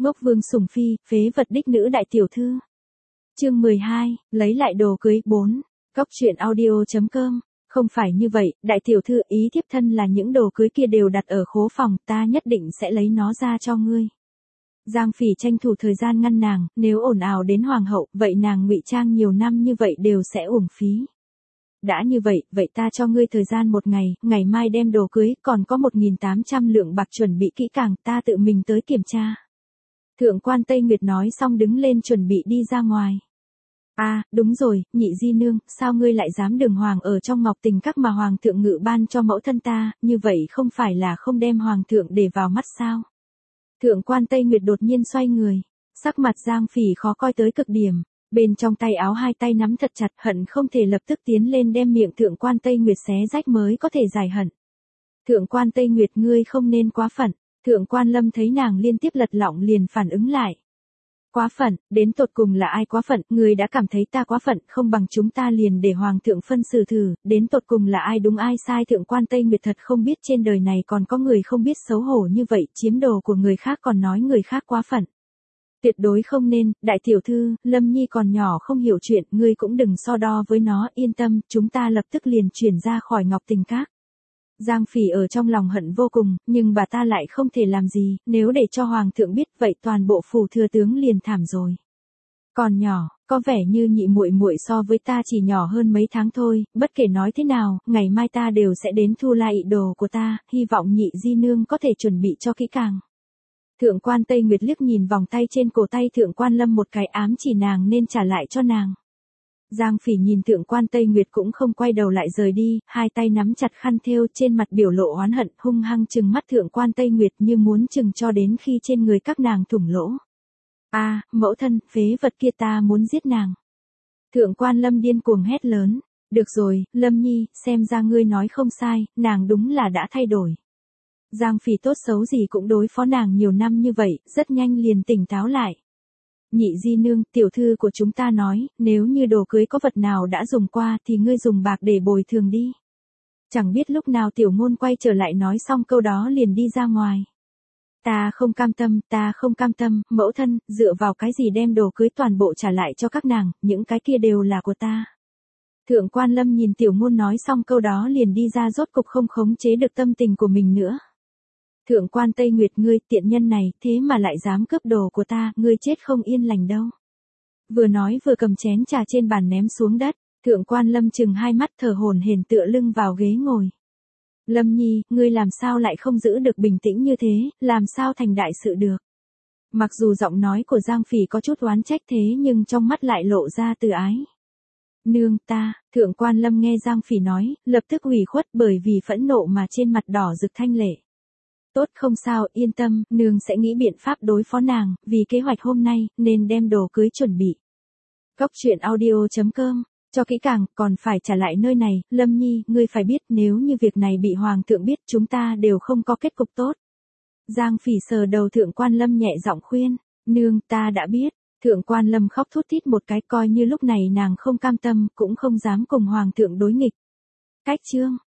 Ngốc Vương sủng phi, phế vật đích nữ đại tiểu thư. Chương 12, lấy lại đồ cưới 4. Cóc truyện audio.com. Không phải như vậy, đại tiểu thư, ý thiếp thân là những đồ cưới kia đều đặt ở khố phòng, ta nhất định sẽ lấy nó ra cho ngươi. Giang Phỉ tranh thủ thời gian ngăn nàng, nếu ồn ào đến hoàng hậu, vậy nàng ngụy trang nhiều năm như vậy đều sẽ uổng phí. Đã như vậy, vậy ta cho ngươi thời gian 1 ngày, ngày mai đem đồ cưới, còn có 1.800 lượng bạc chuẩn bị kỹ càng, ta tự mình tới kiểm tra. Thượng quan Tây Nguyệt nói xong đứng lên chuẩn bị đi ra ngoài. Đúng rồi, nhị di nương, sao ngươi lại dám đường hoàng ở trong ngọc tình các mà hoàng thượng ngự ban cho mẫu thân ta, như vậy không phải là không đem hoàng thượng để vào mắt sao? Thượng quan Tây Nguyệt đột nhiên xoay người, sắc mặt Giang Phỉ khó coi tới cực điểm, bên trong tay áo hai tay nắm thật chặt, hận không thể lập tức tiến lên đem miệng thượng quan Tây Nguyệt xé rách mới có thể giải hận. Thượng quan Tây Nguyệt, ngươi không nên quá phận. Thượng quan Lâm thấy nàng liên tiếp lật lọng liền phản ứng lại. Quá phận, đến tột cùng là ai quá phận, ngươi đã cảm thấy ta quá phận, không bằng chúng ta liền để hoàng thượng phân xử thử, đến tột cùng là ai đúng ai sai. Thượng quan Tây Nguyệt thật không biết trên đời này còn có người không biết xấu hổ như vậy, chiếm đồ của người khác còn nói người khác quá phận. Tuyệt đối không nên, đại tiểu thư, Lâm Nhi còn nhỏ không hiểu chuyện, ngươi cũng đừng so đo với nó, yên tâm, chúng ta lập tức liền chuyển ra khỏi ngọc tình các. Giang Phỉ ở trong lòng hận vô cùng, nhưng bà ta lại không thể làm gì, nếu để cho hoàng thượng biết vậy toàn bộ phủ thừa tướng liền thảm rồi. Còn nhỏ, có vẻ như nhị muội muội so với ta chỉ nhỏ hơn mấy tháng thôi, bất kể nói thế nào, ngày mai ta đều sẽ đến thu lại đồ của ta, hy vọng nhị di nương có thể chuẩn bị cho kỹ càng. Thượng quan Tây Nguyệt liếc nhìn vòng tay trên cổ tay thượng quan Lâm một cái, ám chỉ nàng nên trả lại cho nàng. Giang Phỉ nhìn thượng quan Tây Nguyệt cũng không quay đầu lại rời đi, hai tay nắm chặt khăn thêu, trên mặt biểu lộ oán hận, hung hăng trừng mắt thượng quan Tây Nguyệt như muốn trừng cho đến khi trên người các nàng thủng lỗ. Mẫu thân, phế vật kia, ta muốn giết nàng. Thượng quan Lâm điên cuồng hét lớn. Được rồi, Lâm Nhi, xem ra ngươi nói không sai, nàng đúng là đã thay đổi. Giang Phỉ tốt xấu gì cũng đối phó nàng nhiều năm như vậy, rất nhanh liền tỉnh táo lại. Nhị di nương, tiểu thư của chúng ta nói, nếu như đồ cưới có vật nào đã dùng qua thì ngươi dùng bạc để bồi thường đi. Chẳng biết lúc nào tiểu ngôn quay trở lại nói xong câu đó liền đi ra ngoài. Ta không cam tâm, mẫu thân, dựa vào cái gì đem đồ cưới toàn bộ trả lại cho các nàng, những cái kia đều là của ta. Thượng quan Lâm nhìn tiểu ngôn nói xong câu đó liền đi ra, rốt cục không khống chế được tâm tình của mình nữa. Thượng quan Tây Nguyệt, ngươi tiện nhân này, thế mà lại dám cướp đồ của ta, ngươi chết không yên lành đâu. Vừa nói vừa cầm chén trà trên bàn ném xuống đất, thượng quan Lâm chừng hai mắt thở hổn hển tựa lưng vào ghế ngồi. Lâm Nhi, ngươi làm sao lại không giữ được bình tĩnh như thế, làm sao thành đại sự được. Mặc dù giọng nói của Giang Phỉ có chút oán trách thế nhưng trong mắt lại lộ ra từ ái. Nương ta, thượng quan Lâm nghe Giang Phỉ nói, lập tức ủy khuất bởi vì phẫn nộ mà trên mặt đỏ rực thanh lệ. Tốt, không sao, yên tâm, nương sẽ nghĩ biện pháp đối phó nàng, vì kế hoạch hôm nay, nên đem đồ cưới chuẩn bị. Cóc truyện audio.com, cho kỹ càng, còn phải trả lại nơi này, Lâm Nhi, ngươi phải biết nếu như việc này bị hoàng thượng biết chúng ta đều không có kết cục tốt. Giang Phỉ sờ đầu thượng quan Lâm nhẹ giọng khuyên, nương ta đã biết, thượng quan Lâm khóc thút thít một cái, coi như lúc này nàng không cam tâm, cũng không dám cùng hoàng thượng đối nghịch. Cách chương.